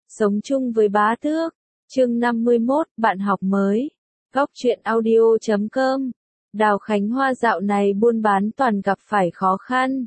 Sống chung với bá tước. Chương 51, bạn học mới. Góc truyện audio.com. Đào Khánh Hoa dạo này buôn bán toàn gặp phải khó khăn.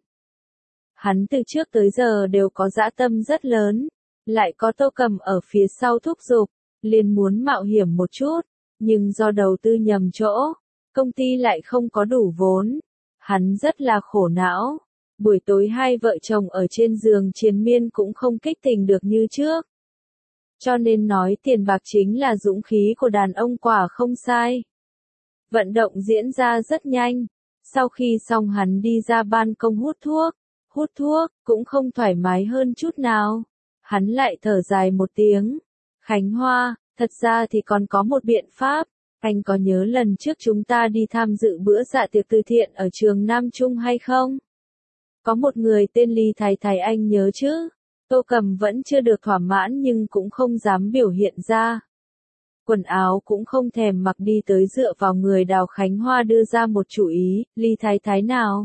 Hắn từ trước tới giờ đều có dã tâm rất lớn, lại có Tô Cầm ở phía sau thúc giục, liền muốn mạo hiểm một chút, nhưng do đầu tư nhầm chỗ, công ty lại không có đủ vốn. Hắn rất là khổ não. Buổi tối hai vợ chồng ở trên giường triền miên cũng không kích tình được như trước. Cho nên nói tiền bạc chính là dũng khí của đàn ông quả không sai. Vận động diễn ra rất nhanh. Sau khi xong hắn đi ra ban công hút thuốc, cũng không thoải mái hơn chút nào. Hắn lại thở dài một tiếng. Khánh Hoa, thật ra thì còn có một biện pháp. Anh có nhớ lần trước chúng ta đi tham dự bữa dạ tiệc từ thiện ở trường Nam Trung hay không? Có một người tên Lý Thái Thái anh nhớ chứ? Tô Cầm vẫn chưa được thỏa mãn nhưng cũng không dám biểu hiện ra. Quần áo cũng không thèm mặc đi tới dựa vào người Đào Khánh Hoa đưa ra một chủ ý, Lý Thái Thái nào?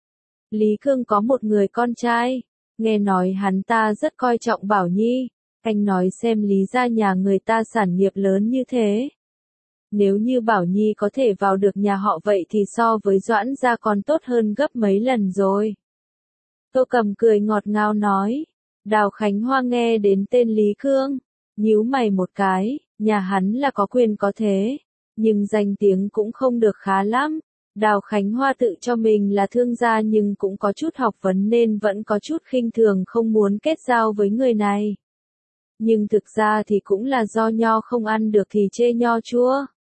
Lý Cương có một người con trai, nghe nói hắn ta rất coi trọng Bảo Nhi, anh nói xem Lý gia nhà người ta sản nghiệp lớn như thế. Nếu như Bảo Nhi có thể vào được nhà họ vậy thì so với Doãn gia còn tốt hơn gấp mấy lần rồi. Tô Cầm cười ngọt ngào nói. Đào Khánh Hoa nghe đến tên Lý Cương, nhíu mày một cái, nhà hắn là có quyền có thế, nhưng danh tiếng cũng không được khá lắm. Đào Khánh Hoa tự cho mình là thương gia nhưng cũng có chút học vấn nên vẫn có chút khinh thường không muốn kết giao với người này. Nhưng thực ra thì cũng là do nho không ăn được thì chê nho chua.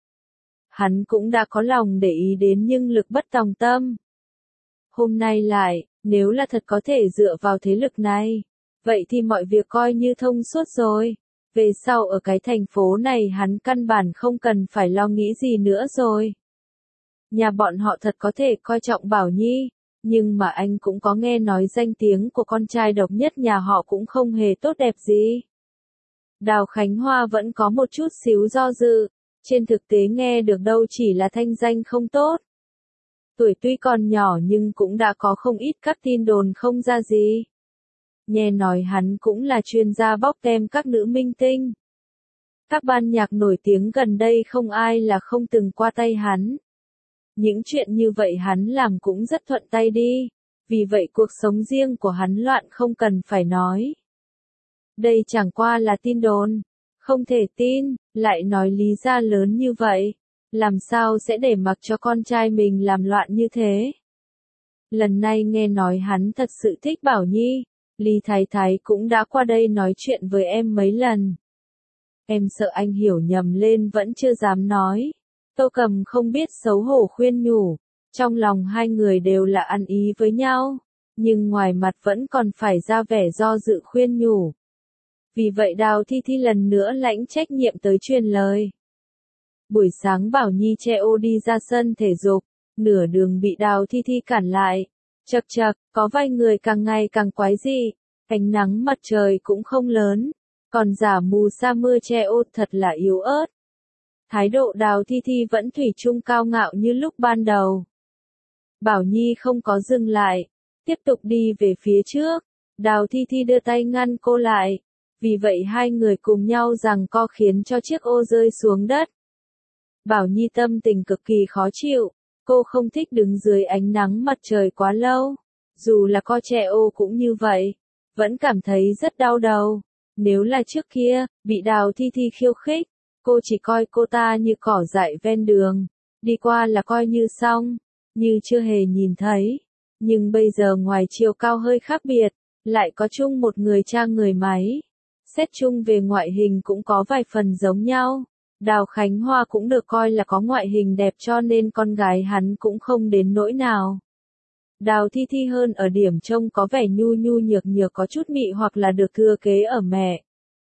Hắn cũng đã có lòng để ý đến nhưng lực bất tòng tâm. Hôm nay lại, nếu là thật có thể dựa vào thế lực này, vậy thì mọi việc coi như thông suốt rồi. Về sau ở cái thành phố này hắn căn bản không cần phải lo nghĩ gì nữa rồi. Nhà bọn họ thật có thể coi trọng Bảo Nhi, nhưng mà anh cũng có nghe nói danh tiếng của con trai độc nhất nhà họ cũng không hề tốt đẹp gì. Đào Khánh Hoa vẫn có một chút xíu do dự, trên thực tế nghe được đâu chỉ là thanh danh không tốt. Tuổi tuy còn nhỏ nhưng cũng đã có không ít các tin đồn không ra gì. Nghe nói hắn cũng là chuyên gia bóc tem các nữ minh tinh. Các ban nhạc nổi tiếng gần đây không ai là không từng qua tay hắn. Những chuyện như vậy hắn làm cũng rất thuận tay đi, vì vậy cuộc sống riêng của hắn loạn không cần phải nói. Đây chẳng qua là tin đồn, không thể tin, lại nói Lý gia lớn như vậy, làm sao sẽ để mặc cho con trai mình làm loạn như thế. Lần này nghe nói hắn thật sự thích Bảo Nhi. Lý Thái Thái cũng đã qua đây nói chuyện với em mấy lần. Em sợ anh hiểu nhầm lên vẫn chưa dám nói. Tô Cầm không biết xấu hổ khuyên nhủ. Trong lòng hai người đều là ăn ý với nhau, nhưng ngoài mặt vẫn còn phải ra vẻ do dự khuyên nhủ. Vì vậy Đào Thi Thi lần nữa lãnh trách nhiệm tới truyền lời. Buổi sáng Bảo Nhi che ô đi ra sân thể dục, nửa đường bị Đào Thi Thi cản lại. Chậc chậc, có vài người càng ngày càng quái dị, ánh nắng mặt trời cũng không lớn, còn giả mù sa mưa che ô thật là yếu ớt. Thái độ Đào Thi Thi vẫn thủy chung cao ngạo như lúc ban đầu. Bảo Nhi không có dừng lại, tiếp tục đi về phía trước, Đào Thi Thi đưa tay ngăn cô lại, vì vậy hai người cùng nhau giằng co khiến cho chiếc ô rơi xuống đất. Bảo Nhi tâm tình cực kỳ khó chịu. Cô không thích đứng dưới ánh nắng mặt trời quá lâu. Dù là co che ô cũng như vậy. Vẫn cảm thấy rất đau đầu. Nếu là trước kia, bị Đào Thi Thi khiêu khích, cô chỉ coi cô ta như cỏ dại ven đường. Đi qua là coi như xong, như chưa hề nhìn thấy. Nhưng bây giờ ngoài chiều cao hơi khác biệt, lại có chung một người cha người máy. Xét chung về ngoại hình cũng có vài phần giống nhau. Đào Khánh Hoa cũng được coi là có ngoại hình đẹp cho nên con gái hắn cũng không đến nỗi nào. Đào Thi Thi hơn ở điểm trông có vẻ nhu nhu nhược nhược có chút mị hoặc là được thừa kế ở mẹ.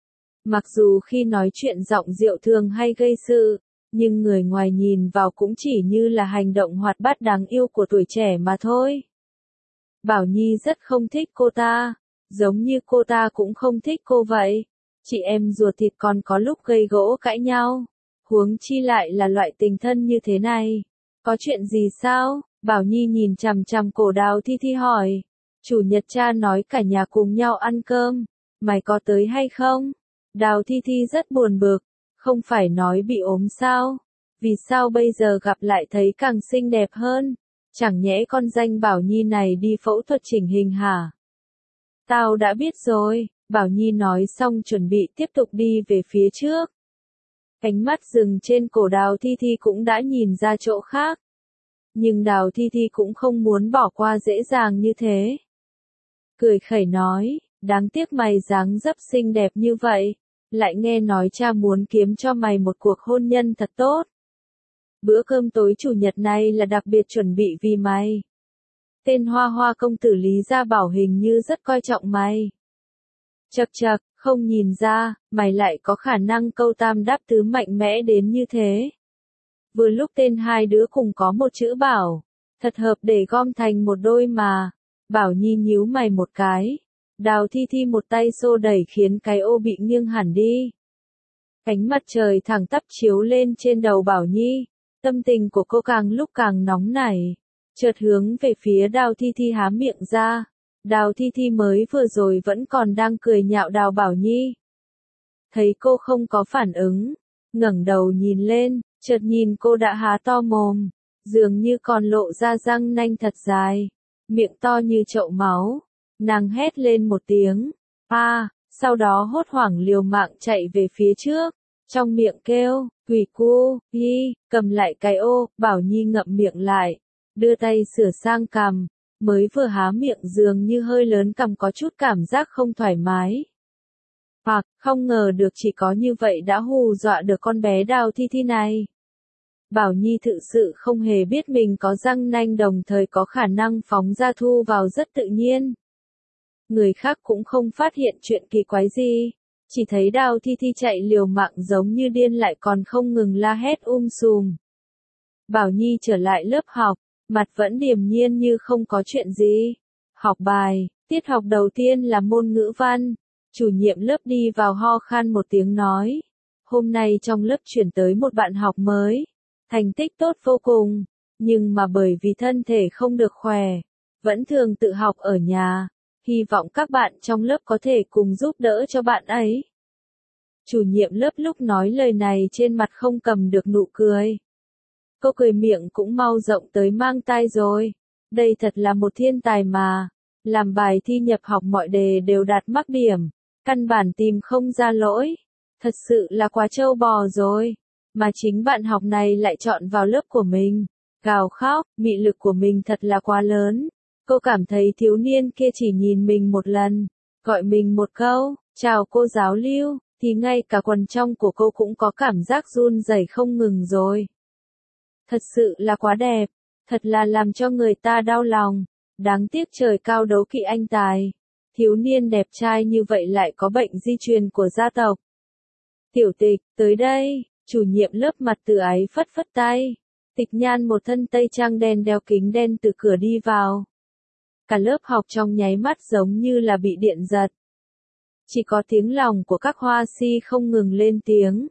Mặc dù khi nói chuyện giọng rượu thường hay gây sự, nhưng người ngoài nhìn vào cũng chỉ như là hành động hoạt bát đáng yêu của tuổi trẻ mà thôi. Bảo Nhi rất không thích cô ta, giống như cô ta cũng không thích cô vậy. Chị em ruột thịt còn có lúc gây gỗ cãi nhau, huống chi lại là loại tình thân như thế này. Có chuyện gì sao? Bảo Nhi nhìn chằm chằm cổ Đào Thi Thi hỏi. Chủ nhật cha nói cả nhà cùng nhau ăn cơm, mày có tới hay không? Đào Thi Thi rất buồn bực, không phải nói bị ốm sao? Vì sao bây giờ gặp lại thấy càng xinh đẹp hơn? Chẳng nhẽ con danh Bảo Nhi này đi phẫu thuật chỉnh hình hả? Tao đã biết rồi, Bảo Nhi nói xong chuẩn bị tiếp tục đi về phía trước. Ánh mắt dừng trên cổ Đào Thi Thi cũng đã nhìn ra chỗ khác. Nhưng Đào Thi Thi cũng không muốn bỏ qua dễ dàng như thế. Cười khẩy nói, đáng tiếc mày dáng dấp xinh đẹp như vậy, lại nghe nói cha muốn kiếm cho mày một cuộc hôn nhân thật tốt. Bữa cơm tối chủ nhật này là đặc biệt chuẩn bị vì mày. Tên Hoa Hoa công tử Lý Gia Bảo hình như rất coi trọng mày. Chậc chậc, không nhìn ra, mày lại có khả năng câu tam đáp tứ mạnh mẽ đến như thế. Vừa lúc tên hai đứa cùng có một chữ Bảo, thật hợp để gom thành một đôi mà. Bảo Nhi nhíu mày một cái. Đào Thi Thi một tay xô đẩy khiến cái ô bị nghiêng hẳn đi. Ánh mặt trời thẳng tắp chiếu lên trên đầu Bảo Nhi. Tâm tình của cô càng lúc càng nóng nảy. Chợt hướng về phía Đào Thi Thi há miệng ra. Đào Thi Thi mới vừa rồi vẫn còn đang cười nhạo Đào Bảo Nhi. Thấy cô không có phản ứng, ngẩng đầu nhìn lên, chợt nhìn cô đã há to mồm, dường như còn lộ ra răng nanh thật dài, miệng to như chậu máu. Nàng hét lên một tiếng, sau đó hốt hoảng liều mạng chạy về phía trước, trong miệng kêu, quỷ cu, cầm lại cái ô. Bảo Nhi ngậm miệng lại, đưa tay sửa sang cằm, mới vừa há miệng dường như hơi lớn cằm có chút cảm giác không thoải mái. Hoặc, không ngờ được chỉ có như vậy đã hù dọa được con bé Đào Thi Thi này. Bảo Nhi thực sự không hề biết mình có răng nanh đồng thời có khả năng phóng ra thu vào rất tự nhiên. Người khác cũng không phát hiện chuyện kỳ quái gì, chỉ thấy Đào Thi Thi chạy liều mạng giống như điên lại còn không ngừng la hét sùm. Bảo Nhi trở lại lớp học, mặt vẫn điềm nhiên như không có chuyện gì. Học bài, tiết học đầu tiên là môn ngữ văn. Chủ nhiệm lớp đi vào ho khan một tiếng nói. Hôm nay trong lớp chuyển tới một bạn học mới. Thành tích tốt vô cùng, nhưng mà bởi vì thân thể không được khỏe, vẫn thường tự học ở nhà. Hy vọng các bạn trong lớp có thể cùng giúp đỡ cho bạn ấy. Chủ nhiệm lớp lúc nói lời này trên mặt không cầm được nụ cười. Cô cười miệng cũng mau rộng tới mang tai rồi. Đây thật là một thiên tài mà. Làm bài thi nhập học mọi đề đều đạt mắc điểm. Căn bản tìm không ra lỗi. Thật sự là quá trâu bò rồi. Mà chính bạn học này lại chọn vào lớp của mình. Gào khóc, mị lực của mình thật là quá lớn. Cô cảm thấy thiếu niên kia chỉ nhìn mình một lần, gọi mình một câu, chào cô giáo Lưu, thì ngay cả quần trong của cô cũng có cảm giác run rẩy không ngừng rồi. Thật sự là quá đẹp, thật là làm cho người ta đau lòng. Đáng tiếc trời cao đấu kỵ anh tài. Thiếu niên đẹp trai như vậy lại có bệnh di truyền của gia tộc. Tiểu Tịch, tới đây, chủ nhiệm lớp mặt từ ái phất phất tay. Tịch Nhan một thân tây trang đen đeo kính đen từ cửa đi vào. Cả lớp học trong nháy mắt giống như là bị điện giật. Chỉ có tiếng lòng của các hoa si không ngừng lên tiếng.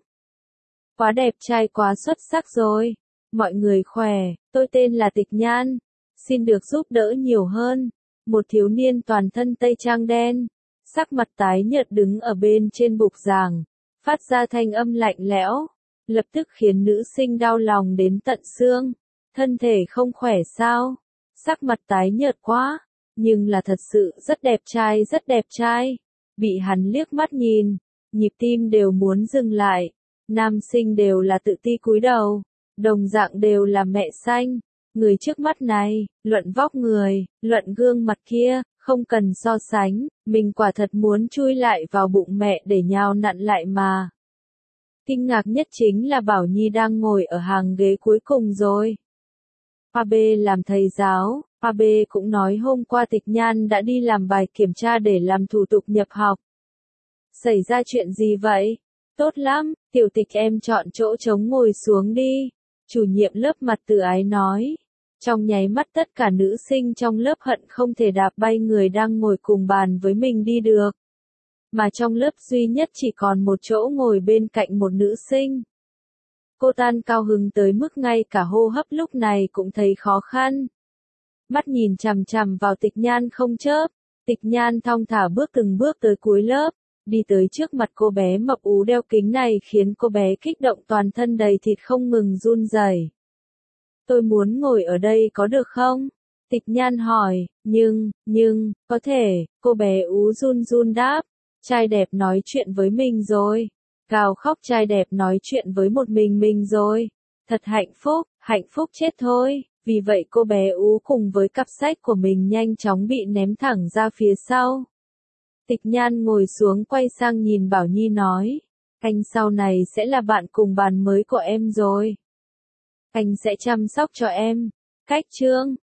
Quá đẹp trai quá xuất sắc rồi. Mọi người khỏe, tôi tên là Tịch Nhan. Xin được giúp đỡ nhiều hơn. Một thiếu niên toàn thân tây trang đen, sắc mặt tái nhợt đứng ở bên trên bục giảng, phát ra thanh âm lạnh lẽo, lập tức khiến nữ sinh đau lòng đến tận xương. Thân thể không khỏe sao? Sắc mặt tái nhợt quá, nhưng là thật sự rất đẹp trai. Bị hắn liếc mắt nhìn, nhịp tim đều muốn dừng lại. Nam sinh đều là tự ti cúi đầu, đồng dạng đều là mẹ xanh. Người trước mắt này, luận vóc người, luận gương mặt kia, không cần so sánh, mình quả thật muốn chui lại vào bụng mẹ để nhào nặn lại mà. Kinh ngạc nhất chính là Bảo Nhi đang ngồi ở hàng ghế cuối cùng rồi. Hoa B làm thầy giáo, Hoa B cũng nói hôm qua Tịch Nhan đã đi làm bài kiểm tra để làm thủ tục nhập học. Xảy ra chuyện gì vậy? Tốt lắm, Tiểu Tịch em chọn chỗ trống ngồi xuống đi. Chủ nhiệm lớp mặt từ ái nói. Trong nháy mắt tất cả nữ sinh trong lớp hận không thể đạp bay người đang ngồi cùng bàn với mình đi được. Mà trong lớp duy nhất chỉ còn một chỗ ngồi bên cạnh một nữ sinh. Cô Tan cao hứng tới mức ngay cả hô hấp lúc này cũng thấy khó khăn. Mắt nhìn chằm chằm vào Tịch Nhan không chớp. Tịch Nhan thong thả bước từng bước tới cuối lớp. Đi tới trước mặt cô bé mập ú đeo kính này khiến cô bé kích động toàn thân đầy thịt không ngừng run rẩy. Tôi muốn ngồi ở đây có được không? Tịch Nhan hỏi, có thể, cô bé ú run run đáp. Trai đẹp nói chuyện với mình rồi. Gào khóc trai đẹp nói chuyện với một mình rồi. Thật hạnh phúc chết thôi. Vì vậy cô bé ú cùng với cặp sách của mình nhanh chóng bị ném thẳng ra phía sau. Tịch Nhan ngồi xuống quay sang nhìn Bảo Nhi nói. Anh sau này sẽ là bạn cùng bàn mới của em rồi. Anh sẽ chăm sóc cho em. Cách chương